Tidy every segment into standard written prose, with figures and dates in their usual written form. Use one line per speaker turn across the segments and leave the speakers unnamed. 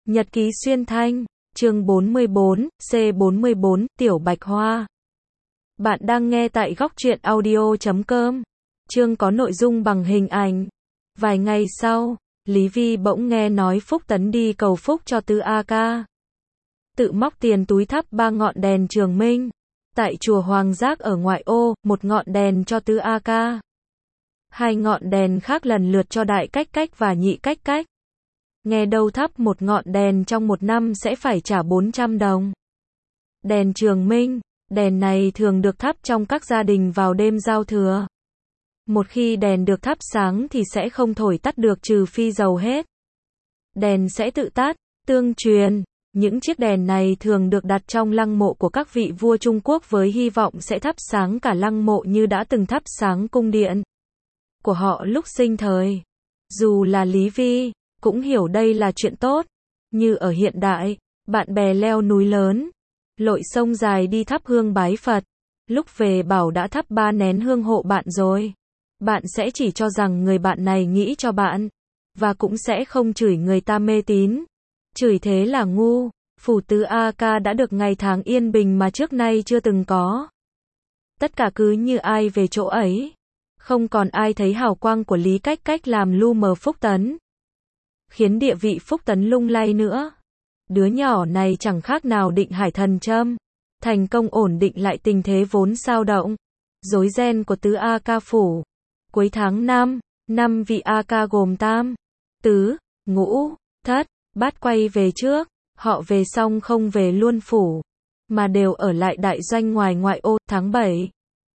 Nhật ký xuyên thanh, chương 44, C44, Tiểu Bạch Hoa. Bạn đang nghe tại góc truyện audio.com. Chương có nội dung bằng hình ảnh. Vài ngày sau, Lý Vi bỗng nghe nói Phúc Tấn đi cầu phúc cho Tư A Ca. Tự móc tiền túi thắp 3 ngọn đèn trường minh. Tại chùa Hoàng Giác ở ngoại ô, 1 ngọn đèn cho Tư A Ca. 2 ngọn đèn khác lần lượt cho Đại Cách Cách và Nhị Cách Cách. Nghe đâu thắp 1 ngọn đèn trong 1 năm sẽ phải trả 400 đồng. Đèn trường minh, đèn này thường được thắp trong các gia đình vào đêm giao thừa. Một khi đèn được thắp sáng thì sẽ không thổi tắt được trừ phi dầu hết. Đèn sẽ tự tắt, tương truyền. Những chiếc đèn này thường được đặt trong lăng mộ của các vị vua Trung Quốc với hy vọng sẽ thắp sáng cả lăng mộ như đã từng thắp sáng cung điện của họ lúc sinh thời. Dù là Lý Vi cũng hiểu đây là chuyện tốt. Như ở hiện đại, bạn bè leo núi lớn, lội sông dài đi thắp hương bái Phật. Lúc về bảo đã thắp 3 nén hương hộ bạn rồi. Bạn sẽ chỉ cho rằng người bạn này nghĩ cho bạn. Và cũng sẽ không chửi người ta mê tín. Chửi thế là ngu. Phủ Tư A Ca đã được ngày tháng yên bình mà trước nay chưa từng có. Tất cả cứ như ai về chỗ ấy. Không còn ai thấy hào quang của Lý Cách Cách làm lu mờ Phúc Tấn, khiến địa vị Phúc Tấn lung lay nữa. Đứa nhỏ này chẳng khác nào định hải thần châm, thành công ổn định lại tình thế vốn xao động, rối ren của Tư A Ca phủ. Cuối tháng 5, 5 vị A Ca gồm Tam, Tứ, Ngũ, Thất, Bát quay về trước. Họ về xong không về luôn phủ, mà đều ở lại đại doanh ngoài ngoại ô. Tháng 7,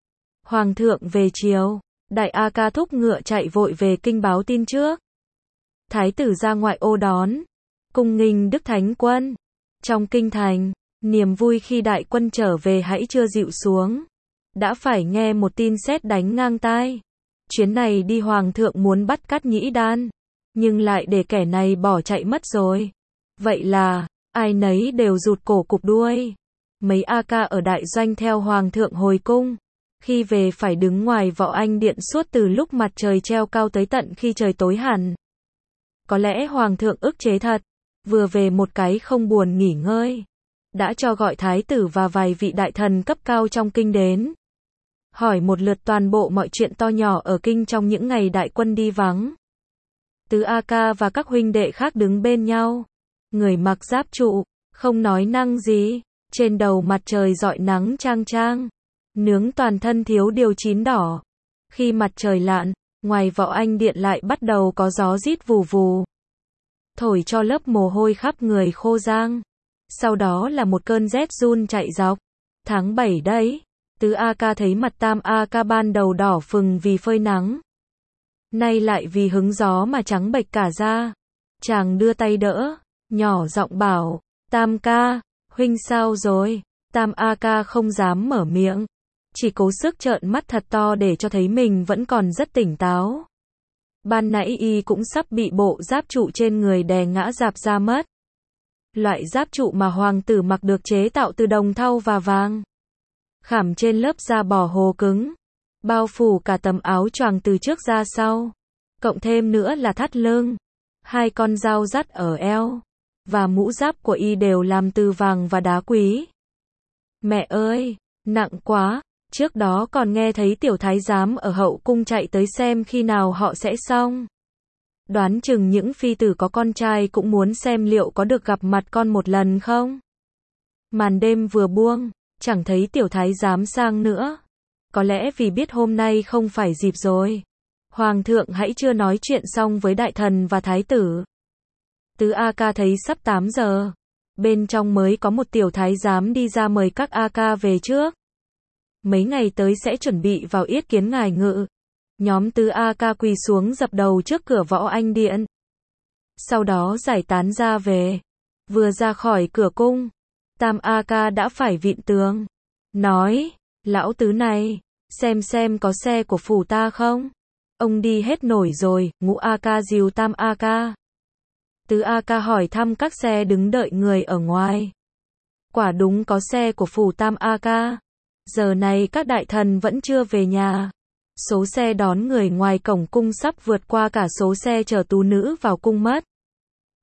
Hoàng thượng về chiều, Đại A Ca thúc ngựa chạy vội về kinh báo tin trước. Thái tử ra ngoại ô đón, cung nghinh Đức Thánh Quân. Trong kinh thành, niềm vui khi đại quân trở về hãy chưa dịu xuống. Đã phải nghe một tin sét đánh ngang tai. Chuyến này đi Hoàng thượng muốn bắt Cát Nhĩ Đan, nhưng lại để kẻ này bỏ chạy mất rồi. Vậy là, ai nấy đều rụt cổ cụp đuôi. Mấy A Ca ở đại doanh theo Hoàng thượng hồi cung. Khi về phải đứng ngoài Võ Anh Điện suốt từ lúc mặt trời treo cao tới tận khi trời tối hẳn. Có lẽ Hoàng thượng ức chế thật. Vừa về một cái không buồn nghỉ ngơi. Đã cho gọi thái tử và vài vị đại thần cấp cao trong kinh đến. Hỏi một lượt toàn bộ mọi chuyện to nhỏ ở kinh trong những ngày đại quân đi vắng. Tứ A Ca và các huynh đệ khác đứng bên nhau. Người mặc giáp trụ, không nói năng gì. Trên đầu mặt trời rọi nắng chang chang. Nướng toàn thân thiếu điều chín đỏ. Khi mặt trời lặn, ngoài Võ Anh Điện lại bắt đầu có gió rít vù vù, thổi cho lớp mồ hôi khắp người khô rang. Sau đó là một cơn rét run chạy dọc. Tháng 7 đấy. Tứ A Ca thấy mặt Tam A Ca ban đầu đỏ phừng vì phơi nắng, nay lại vì hứng gió mà trắng bệch cả da. Chàng đưa tay đỡ, nhỏ giọng bảo, Tam ca, huynh sao rồi? Tam A Ca không dám mở miệng, chỉ cố sức trợn mắt thật to để cho thấy mình vẫn còn rất tỉnh táo. Ban nãy y cũng sắp bị bộ giáp trụ trên người đè ngã rạp ra mất. Loại giáp trụ mà hoàng tử mặc được chế tạo từ đồng thau và vàng, khảm trên lớp da bò hồ cứng, bao phủ cả tấm áo choàng từ trước ra sau. Cộng thêm nữa là thắt lưng, 2 con dao dắt ở eo, và mũ giáp của y đều làm từ vàng và đá quý. Mẹ ơi, nặng quá. Trước đó còn nghe thấy tiểu thái giám ở hậu cung chạy tới xem khi nào họ sẽ xong. Đoán chừng những phi tử có con trai cũng muốn xem liệu có được gặp mặt con một lần không. Màn đêm vừa buông, chẳng thấy tiểu thái giám sang nữa. Có lẽ vì biết hôm nay không phải dịp rồi. Hoàng thượng hãy chưa nói chuyện xong với đại thần và thái tử. Tứ A Ca thấy sắp 8 giờ. Bên trong mới có một tiểu thái giám đi ra mời các A Ca về trước. Mấy ngày tới sẽ chuẩn bị vào yết kiến ngài ngự. Nhóm Tứ A Ca quỳ xuống dập đầu trước cửa Võ Anh Điện. Sau đó giải tán ra về. Vừa ra khỏi cửa cung, Tam A Ca đã phải vịn tường. Nói, lão tứ này, xem có xe của phủ ta không? Ông đi hết nổi rồi. Ngũ A Ca dìu Tam A Ca. Tứ A Ca hỏi thăm các xe đứng đợi người ở ngoài. Quả đúng có xe của phủ Tam A Ca. Giờ này các đại thần vẫn chưa về nhà. Số xe đón người ngoài cổng cung sắp vượt qua cả số xe chở tú nữ vào cung mất.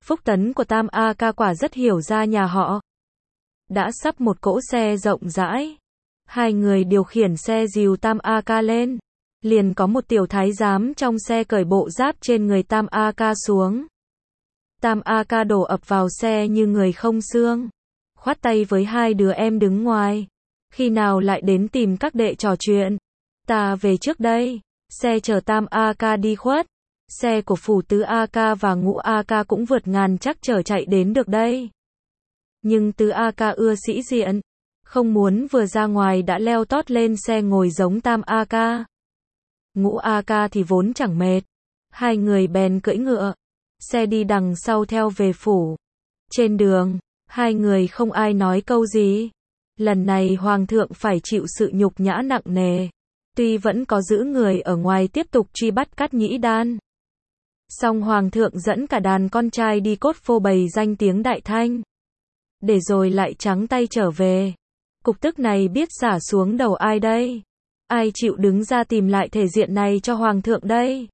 Phúc Tấn của Tam A Ca quả rất hiểu ra nhà họ. Đã sắp một cỗ xe rộng rãi. Hai người điều khiển xe dìu Tam A Ca lên. Liền có một tiểu thái giám trong xe cởi bộ giáp trên người Tam A Ca xuống. Tam A Ca đổ ập vào xe như người không xương. Khoát tay với hai đứa em đứng ngoài. Khi nào lại đến tìm các đệ trò chuyện. Ta về trước đây. Xe chở Tam A Ca đi khuất. Xe của Phủ Tứ A Ca và Ngũ A Ca cũng vượt ngàn chắc trở chạy đến được đây. Nhưng Tứ A Ca ưa sĩ diện. Không muốn vừa ra ngoài đã leo tót lên xe ngồi giống Tam A Ca. Ngũ A Ca thì vốn chẳng mệt. Hai người bèn cưỡi ngựa. Xe đi đằng sau theo về phủ. Trên đường, hai người không ai nói câu gì. Lần này Hoàng thượng phải chịu sự nhục nhã nặng nề. Tuy vẫn có giữ người ở ngoài tiếp tục truy bắt Cát Nhĩ Đan. Song Hoàng thượng dẫn cả đàn con trai đi cốt phô bày danh tiếng Đại Thanh. Để rồi lại trắng tay trở về. Cục tức này biết xả xuống đầu ai đây? Ai chịu đứng ra tìm lại thể diện này cho Hoàng thượng đây?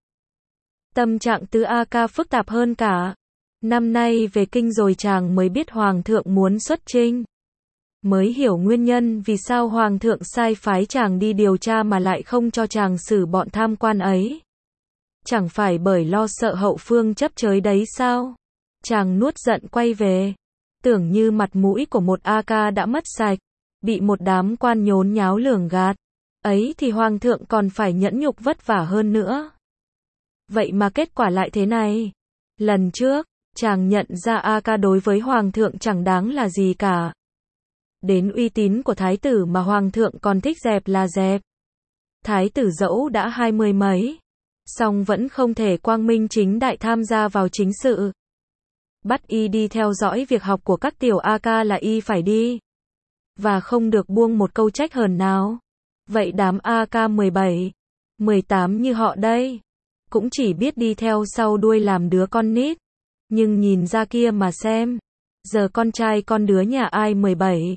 Tâm trạng Tứ A Ca phức tạp hơn cả. Năm nay về kinh rồi chàng mới biết Hoàng thượng muốn xuất chinh. Mới hiểu nguyên nhân vì sao Hoàng thượng sai phái chàng đi điều tra mà lại không cho chàng xử bọn tham quan ấy. Chẳng phải bởi lo sợ hậu phương chấp chới đấy sao? Chàng nuốt giận quay về. Tưởng như mặt mũi của một A Ca đã mất sạch. Bị một đám quan nhốn nháo lường gạt. Ấy thì Hoàng thượng còn phải nhẫn nhục vất vả hơn nữa. Vậy mà kết quả lại thế này. Lần trước, chàng nhận ra A Ca đối với Hoàng thượng chẳng đáng là gì cả. Đến uy tín của thái tử mà Hoàng thượng còn thích dẹp là dẹp. Thái tử dẫu đã 20 mấy. Song vẫn không thể quang minh chính đại tham gia vào chính sự. Bắt y đi theo dõi việc học của các tiểu A Ca là y phải đi. Và không được buông một câu trách hờn nào. Vậy đám A Ca 17, 18 như họ đây. Cũng chỉ biết đi theo sau đuôi làm đứa con nít. Nhưng nhìn ra kia mà xem. Giờ con trai con đứa nhà ai 17,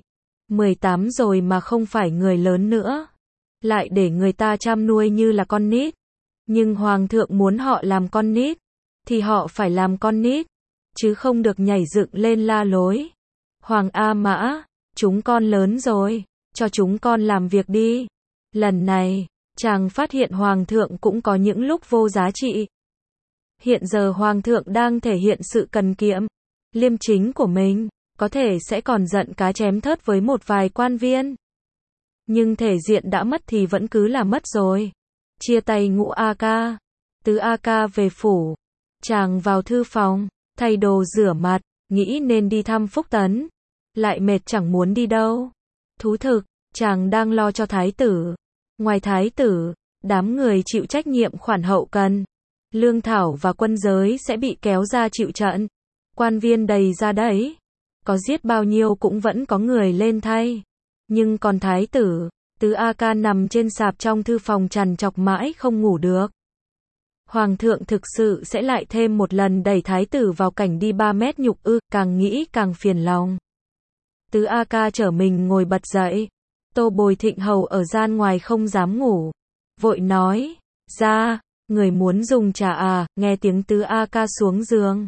18 rồi mà không phải người lớn nữa. Lại để người ta chăm nuôi như là con nít. Nhưng Hoàng thượng muốn họ làm con nít. Thì họ phải làm con nít. Chứ không được nhảy dựng lên la lối. Hoàng A Mã, chúng con lớn rồi. Cho chúng con làm việc đi. Lần này, chàng phát hiện Hoàng thượng cũng có những lúc vô giá trị. Hiện giờ Hoàng thượng đang thể hiện sự cần kiệm, liêm chính của mình, có thể sẽ còn giận cá chém thớt với một vài quan viên. Nhưng thể diện đã mất thì vẫn cứ là mất rồi. Chia tay Ngũ A Ca, Tứ A Ca về phủ. Chàng vào thư phòng, thay đồ rửa mặt, nghĩ nên đi thăm Phúc Tấn. Lại mệt chẳng muốn đi đâu. Thú thực, chàng đang lo cho thái tử. Ngoài thái tử, đám người chịu trách nhiệm khoản hậu cần, lương thảo và quân giới sẽ bị kéo ra chịu trận. Quan viên đầy ra đấy. Có giết bao nhiêu cũng vẫn có người lên thay. Nhưng còn thái tử, Tứ A Ca nằm trên sạp trong thư phòng trằn trọc mãi không ngủ được. Hoàng thượng thực sự sẽ lại thêm một lần đẩy thái tử vào cảnh đi 3 mét nhục ư, càng nghĩ càng phiền lòng. Tứ A Ca trở mình ngồi bật dậy. Tô Bồi Thịnh hầu ở gian ngoài không dám ngủ. Vội nói, ra, người muốn dùng trà à, nghe tiếng Tứ A Ca xuống giường.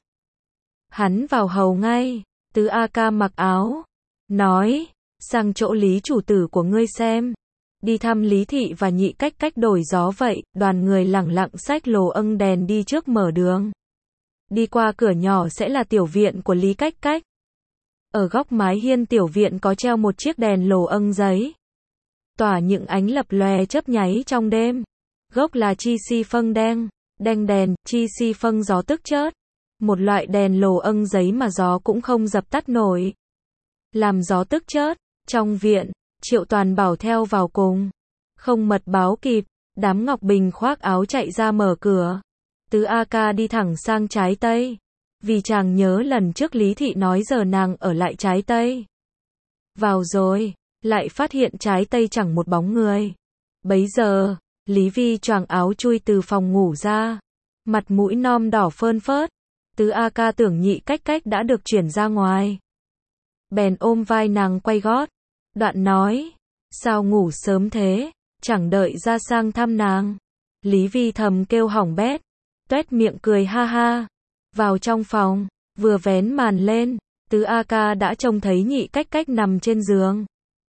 Hắn vào hầu ngay, Tứ A Ca mặc áo, nói, sang chỗ Lý chủ tử của ngươi xem. Đi thăm Lý Thị và Nhị Cách Cách đổi gió vậy, đoàn người lẳng lặng xách lồ âng đèn đi trước mở đường. Đi qua cửa nhỏ sẽ là tiểu viện của Lý Cách Cách. Ở góc mái hiên tiểu viện có treo một chiếc đèn lồ âng giấy. Tỏa những ánh lập lòe chớp nháy trong đêm. Gốc là chi si phâng đen, đèn đèn, chi si phâng gió tức chớt. Một loại đèn lồ âng giấy mà gió cũng không dập tắt nổi. Làm gió tức chớt, trong viện, Triệu Toàn bảo theo vào cùng. Không mật báo kịp, đám Ngọc Bình khoác áo chạy ra mở cửa. Tứ A Ca đi thẳng sang trái tây. Vì chàng nhớ lần trước Lý Thị nói giờ nàng ở lại trái tây. Vào rồi, lại phát hiện trái tây chẳng một bóng người. Bấy giờ, Lý Vi choàng áo chui từ phòng ngủ ra. Mặt mũi nom đỏ phơn phớt. Tứ A Ca tưởng Nhị Cách Cách đã được chuyển ra ngoài. Bèn ôm vai nàng quay gót. Đoạn nói, sao ngủ sớm thế, chẳng đợi ra sang thăm nàng. Lý Vi thầm kêu hỏng bét. Tuét miệng cười ha ha. Vào trong phòng, Vừa vén màn lên, Tứ A Ca đã trông thấy Nhị Cách Cách nằm trên giường.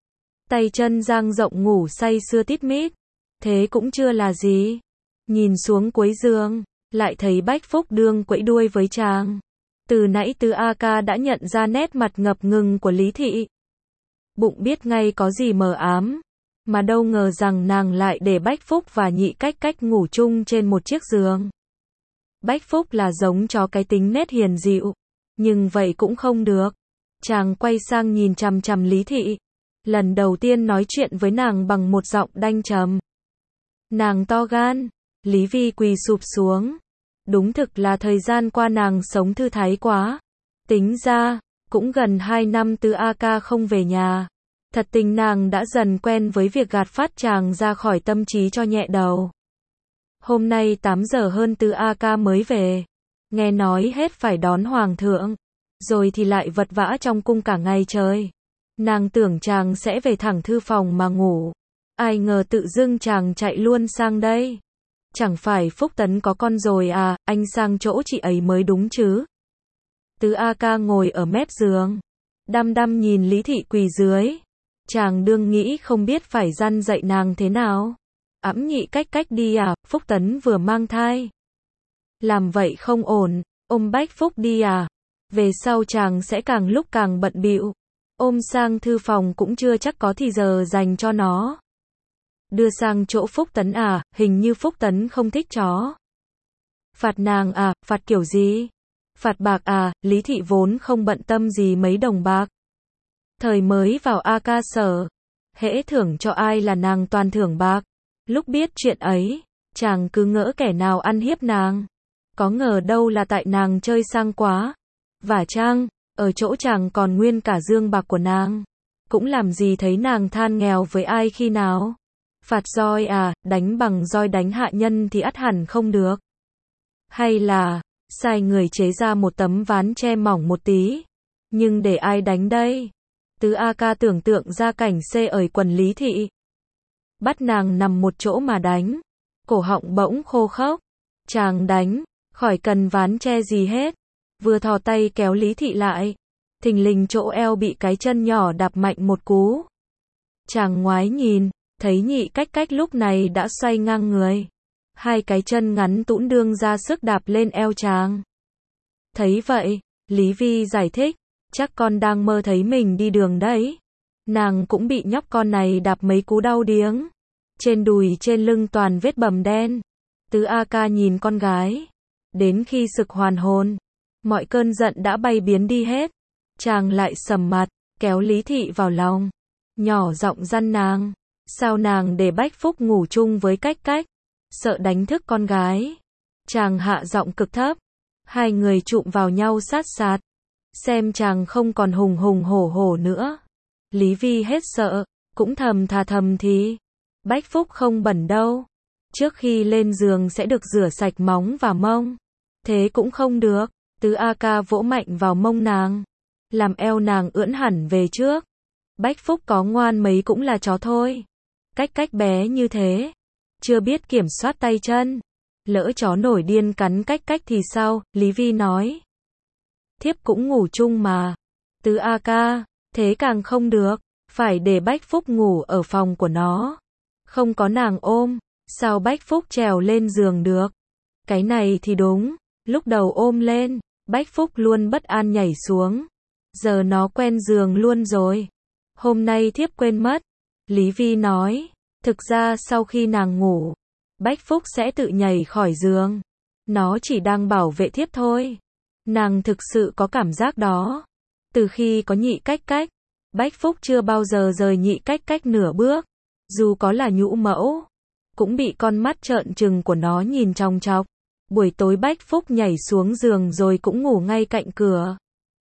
Tay chân dang rộng ngủ say sưa tít mít. Thế cũng chưa là gì. Nhìn xuống cuối giường, lại thấy Bách Phúc đương quẫy đuôi với chàng. Từ nãy Tứ A Ca đã nhận ra nét mặt ngập ngừng của Lý Thị. Bụng biết ngay có gì mờ ám, mà đâu ngờ rằng nàng lại để Bách Phúc và Nhị Cách Cách ngủ chung trên một chiếc giường. Bách Phúc là giống chó cái tính nết hiền dịu, nhưng vậy cũng không được. Chàng quay sang nhìn chằm chằm Lý Thị, lần đầu tiên nói chuyện với nàng bằng một giọng đanh trầm. Nàng to gan. Lý Vi quỳ sụp xuống. Đúng thực là thời gian qua nàng sống thư thái quá. Tính ra, cũng gần 2 năm Tứ A Ca không về nhà. Thật tình nàng đã dần quen với việc gạt phát chàng ra khỏi tâm trí cho nhẹ đầu. Hôm nay 8 giờ hơn Tứ A Ca mới về. Nghe nói hết phải đón hoàng thượng, rồi thì lại vật vã trong cung cả ngày trời. Nàng tưởng chàng sẽ về thẳng thư phòng mà ngủ. Ai ngờ tự dưng chàng chạy luôn sang đây. Chẳng phải Phúc Tấn có con rồi à, anh sang chỗ chị ấy mới đúng chứ. Tứ A Ca ngồi ở mép giường, đăm đăm nhìn Lý Thị quỳ dưới. Chàng đương nghĩ không biết phải răn dạy nàng thế nào. Ẵm Nhị Cách Cách đi à, Phúc Tấn vừa mang thai. Làm vậy không ổn, ôm Bách Phúc đi à. Về sau chàng sẽ càng lúc càng bận bịu. Ôm sang thư phòng cũng chưa chắc có thì giờ dành cho nó. Đưa sang chỗ Phúc Tấn à, hình như Phúc Tấn không thích chó. Phạt nàng à, phạt kiểu gì? Phạt bạc à, Lý Thị vốn không bận tâm gì mấy đồng bạc. Thời mới vào A Ca sở, hễ thưởng cho ai là nàng toàn thưởng bạc. Lúc biết chuyện ấy, chàng cứ ngỡ kẻ nào ăn hiếp nàng. Có ngờ đâu là tại nàng chơi sang quá. Vả chăng, ở chỗ chàng còn nguyên cả dương bạc của nàng. Cũng làm gì thấy nàng than nghèo với ai khi nào. Phạt roi à, đánh bằng roi đánh hạ nhân thì ắt hẳn không được. Hay là, sai người chế ra một tấm ván che mỏng một tí. Nhưng để ai đánh đây? Tứ A Ca tưởng tượng ra cảnh xê ởi quần Lý Thị. Bắt nàng nằm một chỗ mà đánh. Cổ họng bỗng khô khốc. Chàng đánh, khỏi cần ván che gì hết. Vừa thò tay kéo Lý Thị lại. Thình lình chỗ eo bị cái chân nhỏ đạp mạnh một cú. Chàng ngoái nhìn, thấy Nhị Cách Cách lúc này đã xoay ngang người. Hai cái chân ngắn tũn đương ra sức đạp lên eo chàng. Thấy vậy, Lý Vi giải thích, chắc con đang mơ thấy mình đi đường đấy. Nàng cũng bị nhóc con này đạp mấy cú đau điếng. Trên đùi trên lưng toàn vết bầm đen. Tứ A Ca nhìn con gái. Đến khi sực hoàn hồn, mọi cơn giận đã bay biến đi hết. Chàng lại sầm mặt, kéo Lý Thị vào lòng. Nhỏ giọng răn nàng. Sao nàng để Bách Phúc ngủ chung với Cách Cách? Sợ đánh thức con gái. Chàng hạ giọng cực thấp. Hai người chụm vào nhau sát sạt. Xem chàng không còn hùng hùng hổ hổ nữa. Lý Vi hết sợ, cũng thầm thà thầm thì. Bách Phúc không bẩn đâu. Trước khi lên giường sẽ được rửa sạch móng và mông. Thế cũng không được. Tứ A Ca vỗ mạnh vào mông nàng. Làm eo nàng ưỡn hẳn về trước. Bách Phúc có ngoan mấy cũng là chó thôi. Cách Cách bé như thế. Chưa biết kiểm soát tay chân. Lỡ chó nổi điên cắn Cách Cách thì sao? Lý Vi nói. Thiếp cũng ngủ chung mà. Tứ A Ca, thế càng không được. Phải để Bách Phúc ngủ ở phòng của nó. Không có nàng ôm, sao Bách Phúc trèo lên giường được? Cái này thì đúng. Lúc đầu ôm lên, Bách Phúc luôn bất an nhảy xuống. Giờ nó quen giường luôn rồi. Hôm nay thiếp quên mất. Lý Vi nói. Thực ra sau khi nàng ngủ, Bách Phúc sẽ tự nhảy khỏi giường. Nó chỉ đang bảo vệ thiếp thôi. Nàng thực sự có cảm giác đó. Từ khi có Nhị Cách Cách, Bách Phúc chưa bao giờ rời Nhị Cách Cách nửa bước. Dù có là nhũ mẫu, cũng bị con mắt trợn trừng của nó nhìn chòng chọc. Buổi tối Bách Phúc nhảy xuống giường rồi cũng ngủ ngay cạnh cửa.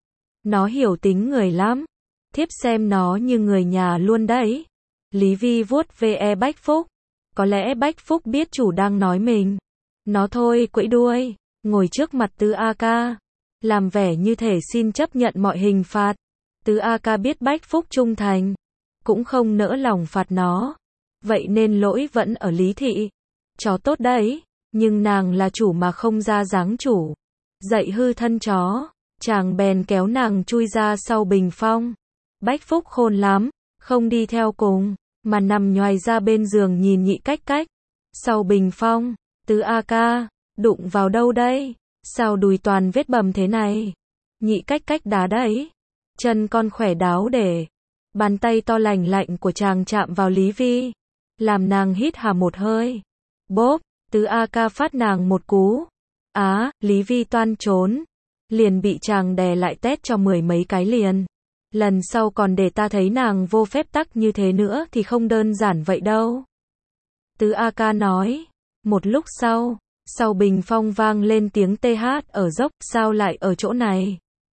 Nó hiểu tính người lắm. Thiếp xem nó như người nhà luôn đấy. Lý Vi vuốt ve Bách Phúc. Có lẽ Bách Phúc biết chủ đang nói mình. Nó thôi quẫy đuôi, ngồi trước mặt Tứ A Ca. Làm vẻ như thể xin chấp nhận mọi hình phạt. Tứ A Ca biết Bách Phúc trung thành. Cũng không nỡ lòng phạt nó. Vậy nên lỗi vẫn ở Lý Thị. Chó tốt đấy. Nhưng nàng là chủ mà không ra dáng chủ. Dạy hư thân chó. Chàng bèn kéo nàng chui ra sau bình phong. Bách Phúc khôn lắm, không đi theo cùng, mà nằm nhoài ra bên giường nhìn Nhị Cách Cách. Sau bình phong, Tứ A Ca, đụng vào đâu đây? Sao đùi toàn vết bầm thế này? Nhị Cách Cách đá đấy. Chân con khỏe đáo để. Bàn tay to lành lạnh của chàng chạm vào Lý Vi, làm nàng hít hà một hơi. Bốp, Tứ A Ca phát nàng một cú. Lý Vi toan trốn, liền bị chàng đè lại tét cho 10 mấy cái liền. Lần sau còn để ta thấy nàng vô phép tắc như thế nữa thì không đơn giản vậy đâu. Tứ A Ca nói. Một lúc sau bình phong vang lên tiếng TH ở dốc, sao lại ở chỗ này?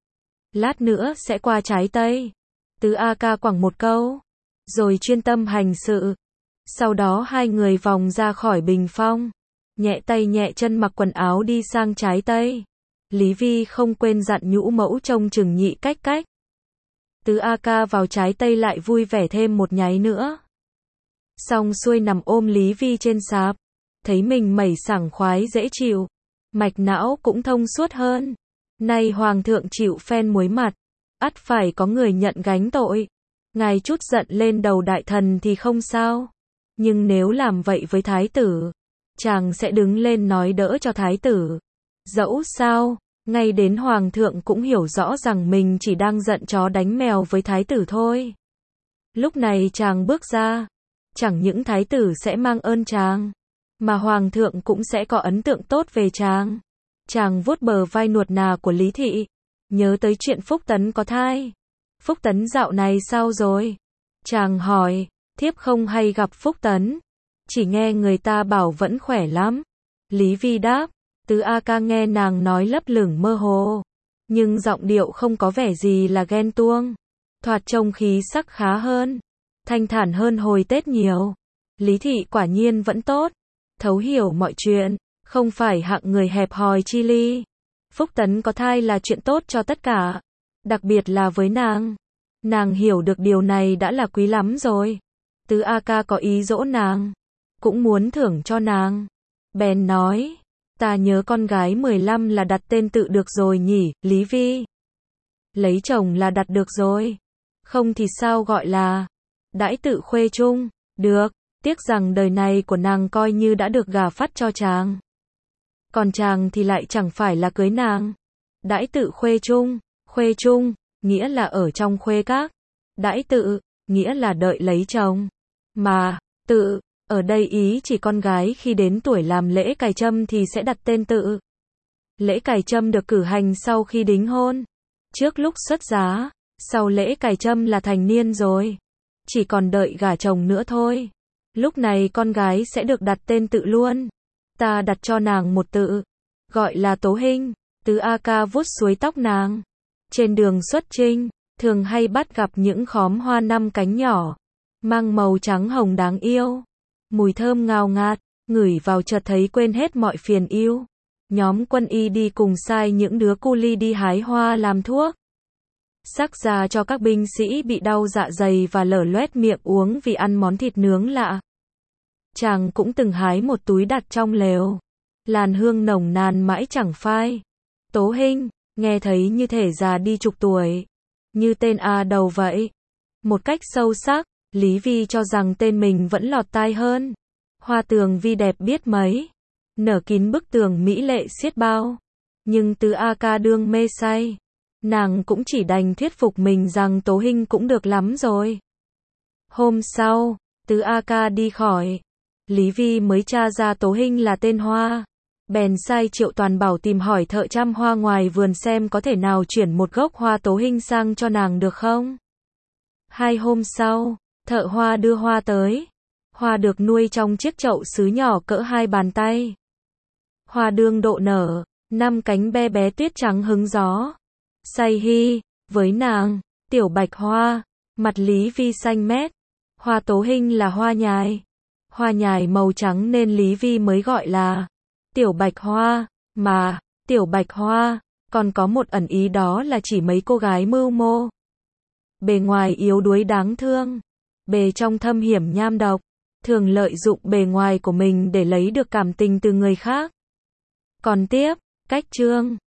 Lát nữa sẽ qua trái tây. Tứ A Ca quẳng một câu, rồi chuyên tâm hành sự. Sau đó hai người vòng ra khỏi bình phong, nhẹ tay nhẹ chân mặc quần áo đi sang trái tây. Lý Vi không quên dặn nhũ mẫu trông chừng Nhị Cách Cách. Tứ A Ca vào trái tây lại vui vẻ thêm một nháy nữa. Xong xuôi nằm ôm Lý Vi trên sạp, thấy mình mẩy sảng khoái dễ chịu, mạch não cũng thông suốt hơn. Nay hoàng thượng chịu phen muối mặt, ắt phải có người nhận gánh tội. Ngài chút giận lên đầu đại thần thì không sao, nhưng nếu làm vậy với thái tử, chàng sẽ đứng lên nói đỡ cho thái tử. Dẫu sao, ngay đến hoàng thượng cũng hiểu rõ rằng mình chỉ đang giận chó đánh mèo với thái tử thôi. Lúc này chàng bước ra, chẳng những thái tử sẽ mang ơn chàng, mà hoàng thượng cũng sẽ có ấn tượng tốt về chàng. Chàng vuốt bờ vai nuột nà của Lý Thị, nhớ tới chuyện Phúc Tấn có thai. Phúc Tấn dạo này sao rồi? Chàng hỏi. Thiếp không hay gặp Phúc Tấn, chỉ nghe người ta bảo vẫn khỏe lắm. Lý Vi đáp. Tứ A Ca nghe nàng nói lấp lửng mơ hồ, nhưng giọng điệu không có vẻ gì là ghen tuông, thoạt trông khí sắc khá hơn, thanh thản hơn hồi Tết nhiều. Lý Thị quả nhiên vẫn tốt, thấu hiểu mọi chuyện, không phải hạng người hẹp hòi chi ly. Phúc Tấn có thai là chuyện tốt cho tất cả, đặc biệt là với nàng. Nàng hiểu được điều này đã là quý lắm rồi. Tứ A Ca có ý dỗ nàng, cũng muốn thưởng cho nàng. Bèn nói, ta nhớ con gái 15 là đặt tên tự được rồi nhỉ, Lý Vi. Lấy chồng là đặt được rồi, không thì sao gọi là đãi tự khuê chung, được, tiếc rằng đời này của nàng coi như đã được gả phát cho chàng. Còn chàng thì lại chẳng phải là cưới nàng. Đãi tự khuê chung, nghĩa là ở trong khuê các. Đãi tự, nghĩa là đợi lấy chồng. Mà, tự, ở đây ý chỉ con gái khi đến tuổi làm lễ cài trâm thì sẽ đặt tên tự. Lễ cài trâm được cử hành sau khi đính hôn, trước lúc xuất giá, sau lễ cài trâm là thành niên rồi, chỉ còn đợi gả chồng nữa thôi. Lúc này con gái sẽ được đặt tên tự luôn. Ta đặt cho nàng một tự, gọi là Tố Hinh. Tứ A Ca vuốt suối tóc nàng. Trên đường xuất chinh, thường hay bắt gặp những khóm hoa 5 cánh nhỏ, mang màu trắng hồng đáng yêu. Mùi thơm ngào ngạt, ngửi vào chợt thấy quên hết mọi phiền ưu. Nhóm quân y đi cùng sai những đứa cu li đi hái hoa làm thuốc. Sắc ra cho các binh sĩ bị đau dạ dày và lở loét miệng uống vì ăn món thịt nướng lạ. Chàng cũng từng hái một túi đặt trong lều. Làn hương nồng nàn mãi chẳng phai. Tố Hinh, nghe thấy như thể già đi chục tuổi. Như tên A đầu vậy. Một cách sâu sắc, Lý Vi cho rằng tên mình vẫn lọt tai hơn. Hoa tường vi đẹp biết mấy, nở kín bức tường mỹ lệ xiết bao. Nhưng Tứ A Ca đương mê say, nàng cũng chỉ đành thuyết phục mình rằng Tố Hinh cũng được lắm rồi. Hôm sau, Tứ A Ca đi khỏi, Lý Vi mới tra ra Tố Hinh là tên Hoa. Bèn sai Triệu Toàn Bảo tìm hỏi thợ chăm hoa ngoài vườn xem có thể nào chuyển một gốc hoa Tố Hinh sang cho nàng được không. 2 hôm sau, thợ hoa đưa hoa tới. Hoa được nuôi trong chiếc chậu sứ nhỏ cỡ 2 bàn tay. Hoa đương độ nở, 5 cánh be bé tuyết trắng hứng gió. Say hi, với nàng, tiểu bạch hoa, mặt Lý Vi xanh mét. Hoa Tố Hinh là hoa nhài. Hoa nhài màu trắng nên Lý Vi mới gọi là tiểu bạch hoa, mà tiểu bạch hoa còn có một ẩn ý, đó là chỉ mấy cô gái mưu mô. Bề ngoài yếu đuối đáng thương, bề trong thâm hiểm nham độc, thường lợi dụng bề ngoài của mình để lấy được cảm tình từ người khác. Còn tiếp, cách chương